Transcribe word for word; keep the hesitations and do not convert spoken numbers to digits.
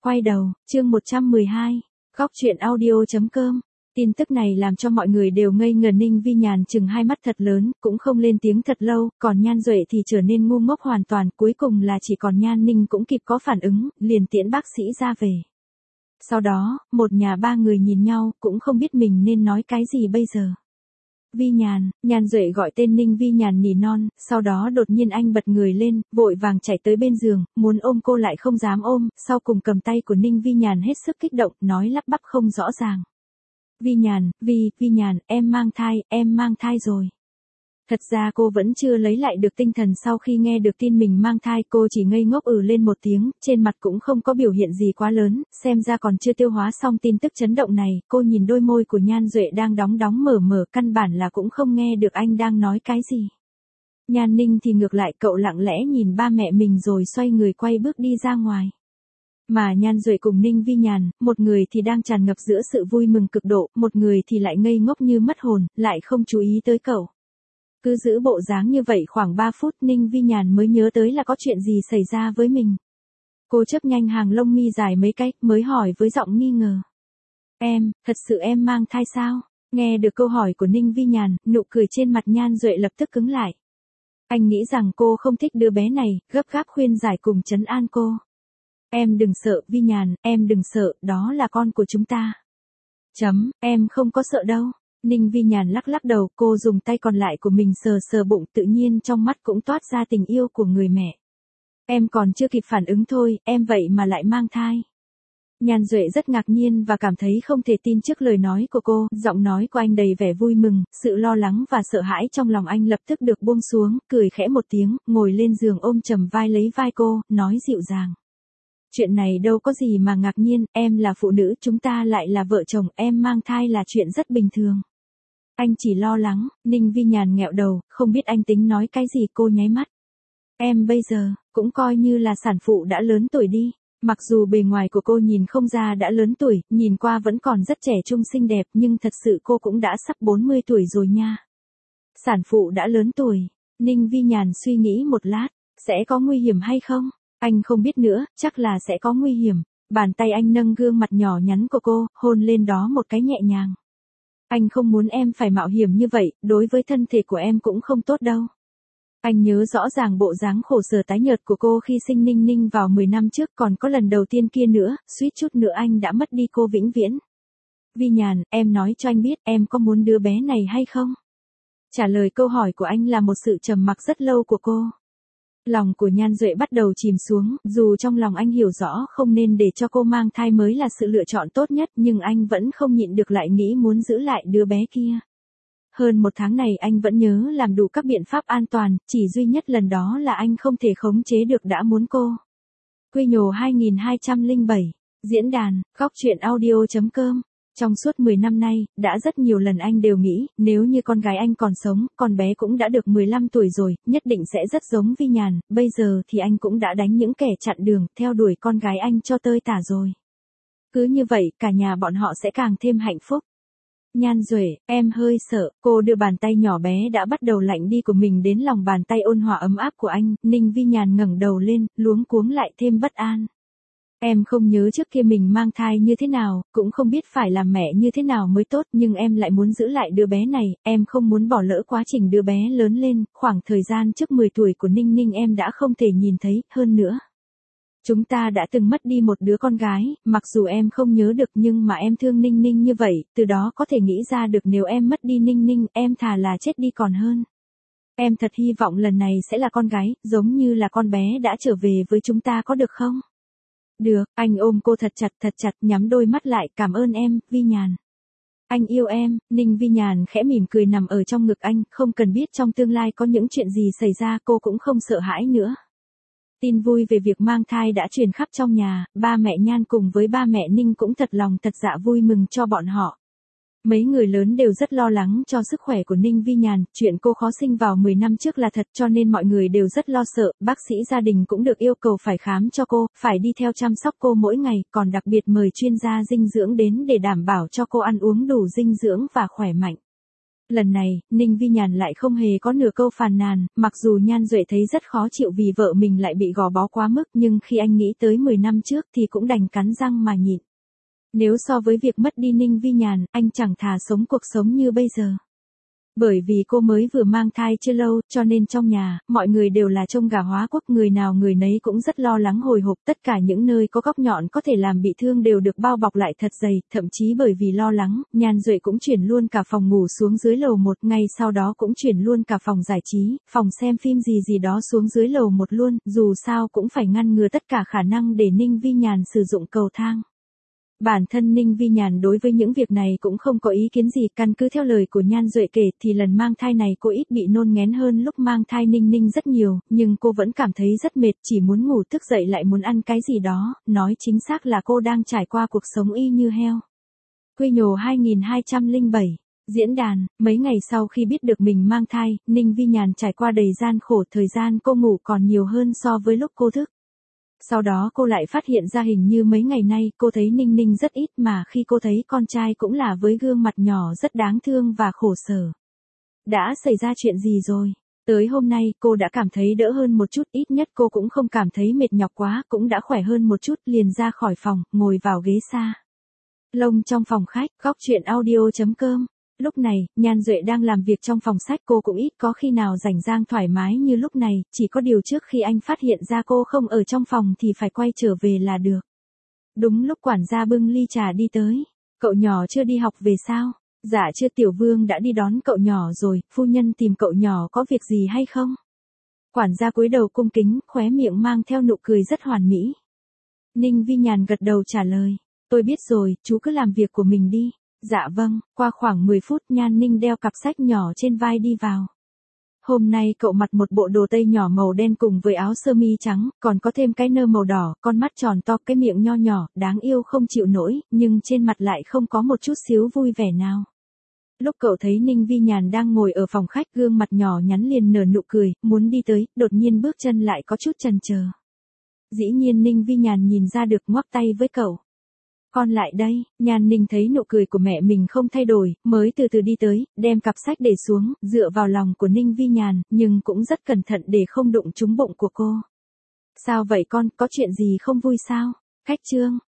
Quay đầu, chương một trăm mười hai, góc truyện audio.com. Tin tức này làm cho mọi người đều ngây ngờ. Ninh Vi Nhàn chừng hai mắt thật lớn, cũng không lên tiếng thật lâu, còn Nhan Duệ thì trở nên ngu ngốc hoàn toàn, cuối cùng là chỉ còn Nhan Ninh cũng kịp có phản ứng, liền tiễn bác sĩ ra về. Sau đó, một nhà ba người nhìn nhau, cũng không biết mình nên nói cái gì bây giờ. Vi Nhàn, Nhan Duệ gọi tên Ninh Vi Nhàn nỉ non, sau đó đột nhiên anh bật người lên, vội vàng chạy tới bên giường, muốn ôm cô lại không dám ôm, sau cùng cầm tay của Ninh Vi Nhàn hết sức kích động, nói lắp bắp không rõ ràng. Vi Nhàn, Vi, Vi Nhàn, em mang thai, em mang thai rồi. Thật ra cô vẫn chưa lấy lại được tinh thần sau khi nghe được tin mình mang thai, cô chỉ ngây ngốc ừ lên một tiếng, trên mặt cũng không có biểu hiện gì quá lớn, xem ra còn chưa tiêu hóa xong tin tức chấn động này. Cô nhìn đôi môi của Nhan Duệ đang đóng đóng mở mở, căn bản là cũng không nghe được anh đang nói cái gì. Nhan Ninh thì ngược lại, cậu lặng lẽ nhìn ba mẹ mình rồi xoay người quay bước đi ra ngoài. Mà Nhan Duệ cùng Ninh Vi Nhàn, một người thì đang tràn ngập giữa sự vui mừng cực độ, một người thì lại ngây ngốc như mất hồn, lại không chú ý tới cậu. Cứ giữ bộ dáng như vậy khoảng ba phút, Ninh Vi Nhàn mới nhớ tới là có chuyện gì xảy ra với mình. Cô chớp nhanh hàng lông mi dài mấy cái, mới hỏi với giọng nghi ngờ. Em, thật sự em mang thai sao? Nghe được câu hỏi của Ninh Vi Nhàn, nụ cười trên mặt Nhan Duệ lập tức cứng lại. Anh nghĩ rằng cô không thích đứa bé này, gấp gáp khuyên giải cùng trấn an cô. Em đừng sợ, Vi Nhàn, em đừng sợ, đó là con của chúng ta. Chấm, em không có sợ đâu. Ninh Vi Nhàn lắc lắc đầu, cô dùng tay còn lại của mình sờ sờ bụng, tự nhiên trong mắt cũng toát ra tình yêu của người mẹ. Em còn chưa kịp phản ứng thôi, em vậy mà lại mang thai. Nhan Duệ rất ngạc nhiên và cảm thấy không thể tin trước lời nói của cô, giọng nói của anh đầy vẻ vui mừng, sự lo lắng và sợ hãi trong lòng anh lập tức được buông xuống, cười khẽ một tiếng, ngồi lên giường ôm chầm vai lấy vai cô, nói dịu dàng. Chuyện này đâu có gì mà ngạc nhiên, em là phụ nữ, chúng ta lại là vợ chồng, em mang thai là chuyện rất bình thường. Anh chỉ lo lắng. Ninh Vi Nhàn nghẹo đầu, không biết anh tính nói cái gì. Cô nháy mắt. Em bây giờ, cũng coi như là sản phụ đã lớn tuổi đi. Mặc dù bề ngoài của cô nhìn không ra đã lớn tuổi, nhìn qua vẫn còn rất trẻ trung xinh đẹp, nhưng thật sự cô cũng đã sắp bốn mươi tuổi rồi nha. Sản phụ đã lớn tuổi. Ninh Vi Nhàn suy nghĩ một lát, sẽ có nguy hiểm hay không? Anh không biết nữa, chắc là sẽ có nguy hiểm. Bàn tay anh nâng gương mặt nhỏ nhắn của cô, hôn lên đó một cái nhẹ nhàng. Anh không muốn em phải mạo hiểm như vậy, đối với thân thể của em cũng không tốt đâu. Anh nhớ rõ ràng bộ dáng khổ sở tái nhợt của cô khi sinh Ninh Ninh vào mười năm trước, còn có lần đầu tiên kia nữa, suýt chút nữa anh đã mất đi cô vĩnh viễn. Vi Nhàn, em nói cho anh biết, em có muốn đứa bé này hay không? Trả lời câu hỏi của anh là một sự trầm mặc rất lâu của cô. Lòng của Nhan Duệ bắt đầu chìm xuống, dù trong lòng anh hiểu rõ không nên để cho cô mang thai mới là sự lựa chọn tốt nhất, nhưng anh vẫn không nhịn được lại nghĩ muốn giữ lại đứa bé kia. Hơn một tháng này anh vẫn nhớ làm đủ các biện pháp an toàn, chỉ duy nhất lần đó là anh không thể khống chế được đã muốn cô. Quy nhổ hai hai không bảy, diễn đàn, góc truyện audio.com. Trong suốt mười năm nay, đã rất nhiều lần anh đều nghĩ, nếu như con gái anh còn sống, con bé cũng đã được mười lăm tuổi rồi, nhất định sẽ rất giống Vi Nhàn, bây giờ thì anh cũng đã đánh những kẻ chặn đường, theo đuổi con gái anh cho tơi tả rồi. Cứ như vậy, cả nhà bọn họ sẽ càng thêm hạnh phúc. Nhan Duệ, em hơi sợ, cô đưa bàn tay nhỏ bé đã bắt đầu lạnh đi của mình đến lòng bàn tay ôn hòa ấm áp của anh. Ninh Vi Nhàn ngẩng đầu lên, luống cuống lại thêm bất an. Em không nhớ trước kia mình mang thai như thế nào, cũng không biết phải làm mẹ như thế nào mới tốt, nhưng em lại muốn giữ lại đứa bé này, em không muốn bỏ lỡ quá trình đứa bé lớn lên, khoảng thời gian trước mười tuổi của Ninh Ninh em đã không thể nhìn thấy, hơn nữa. Chúng ta đã từng mất đi một đứa con gái, mặc dù em không nhớ được nhưng mà em thương Ninh Ninh như vậy, từ đó có thể nghĩ ra được nếu em mất đi Ninh Ninh, em thà là chết đi còn hơn. Em thật hy vọng lần này sẽ là con gái, giống như là con bé đã trở về với chúng ta có được không? Được, anh ôm cô thật chặt thật chặt, nhắm đôi mắt lại, cảm ơn em, Vi Nhàn. Anh yêu em. Ninh Vi Nhàn khẽ mỉm cười nằm ở trong ngực anh, không cần biết trong tương lai có những chuyện gì xảy ra, cô cũng không sợ hãi nữa. Tin vui về việc mang thai đã truyền khắp trong nhà, ba mẹ Nhan cùng với ba mẹ Ninh cũng thật lòng thật dạ vui mừng cho bọn họ. Mấy người lớn đều rất lo lắng cho sức khỏe của Ninh Vi Nhàn, chuyện cô khó sinh vào mười năm trước là thật cho nên mọi người đều rất lo sợ, bác sĩ gia đình cũng được yêu cầu phải khám cho cô, phải đi theo chăm sóc cô mỗi ngày, còn đặc biệt mời chuyên gia dinh dưỡng đến để đảm bảo cho cô ăn uống đủ dinh dưỡng và khỏe mạnh. Lần này, Ninh Vi Nhàn lại không hề có nửa câu phàn nàn, mặc dù Nhan Duệ thấy rất khó chịu vì vợ mình lại bị gò bó quá mức, nhưng khi anh nghĩ tới mười năm trước thì cũng đành cắn răng mà nhịn. Nếu so với việc mất đi Ninh Vi Nhàn, anh chẳng thà sống cuộc sống như bây giờ. Bởi vì cô mới vừa mang thai chưa lâu, cho nên trong nhà, mọi người đều là trông gà hóa quốc, người nào người nấy cũng rất lo lắng hồi hộp, tất cả những nơi có góc nhọn có thể làm bị thương đều được bao bọc lại thật dày, thậm chí bởi vì lo lắng, Nhan Duệ cũng chuyển luôn cả phòng ngủ xuống dưới lầu một, ngay sau đó cũng chuyển luôn cả phòng giải trí, phòng xem phim gì gì đó xuống dưới lầu một luôn, dù sao cũng phải ngăn ngừa tất cả khả năng để Ninh Vi Nhàn sử dụng cầu thang. Bản thân Ninh Vi Nhàn đối với những việc này cũng không có ý kiến gì, căn cứ theo lời của Nhan Duệ kể thì lần mang thai này cô ít bị nôn nghén hơn lúc mang thai Ninh Ninh rất nhiều, nhưng cô vẫn cảm thấy rất mệt, chỉ muốn ngủ thức dậy lại muốn ăn cái gì đó, nói chính xác là cô đang trải qua cuộc sống y như heo. Quy nhổ hai hai không bảy. Diễn đàn, mấy ngày sau khi biết được mình mang thai, Ninh Vi Nhàn trải qua đầy gian khổ, thời gian cô ngủ còn nhiều hơn so với lúc cô thức. Sau đó cô lại phát hiện ra hình như mấy ngày nay cô thấy Ninh Ninh rất ít, mà khi cô thấy con trai cũng là với gương mặt nhỏ rất đáng thương và khổ sở. Đã xảy ra chuyện gì rồi? Tới hôm nay cô đã cảm thấy đỡ hơn một chút, ít nhất cô cũng không cảm thấy mệt nhọc quá, cũng đã khỏe hơn một chút, liền ra khỏi phòng, ngồi vào ghế xa lông trong phòng khách, góc chuyện audio chấm com. Lúc này, Nhan Duệ đang làm việc trong phòng sách, cô cũng ít có khi nào rảnh rang thoải mái như lúc này, chỉ có điều trước khi anh phát hiện ra cô không ở trong phòng thì phải quay trở về là được. Đúng lúc quản gia bưng ly trà đi tới. Cậu nhỏ chưa đi học về sao? Dạ chưa, Tiểu Vương đã đi đón cậu nhỏ rồi, phu nhân tìm cậu nhỏ có việc gì hay không? Quản gia cúi đầu cung kính, khóe miệng mang theo nụ cười rất hoàn mỹ. Ninh Vi Nhàn gật đầu trả lời. Tôi biết rồi, chú cứ làm việc của mình đi. Dạ vâng, qua khoảng mười phút Nhan Ninh đeo cặp sách nhỏ trên vai đi vào. Hôm nay cậu mặc một bộ đồ tây nhỏ màu đen cùng với áo sơ mi trắng, còn có thêm cái nơ màu đỏ, con mắt tròn to, cái miệng nho nhỏ, đáng yêu không chịu nổi, nhưng trên mặt lại không có một chút xíu vui vẻ nào. Lúc cậu thấy Ninh Vi Nhàn đang ngồi ở phòng khách, gương mặt nhỏ nhắn liền nở nụ cười, muốn đi tới, đột nhiên bước chân lại có chút chần chờ. Dĩ nhiên Ninh Vi Nhàn nhìn ra được, ngoắc tay với cậu. Con lại đây. Nhan Ninh thấy nụ cười của mẹ mình không thay đổi, mới từ từ đi tới, đem cặp sách để xuống, dựa vào lòng của Ninh Vi Nhàn, nhưng cũng rất cẩn thận để không đụng trúng bụng của cô. Sao vậy con, có chuyện gì không vui sao? Khách trương,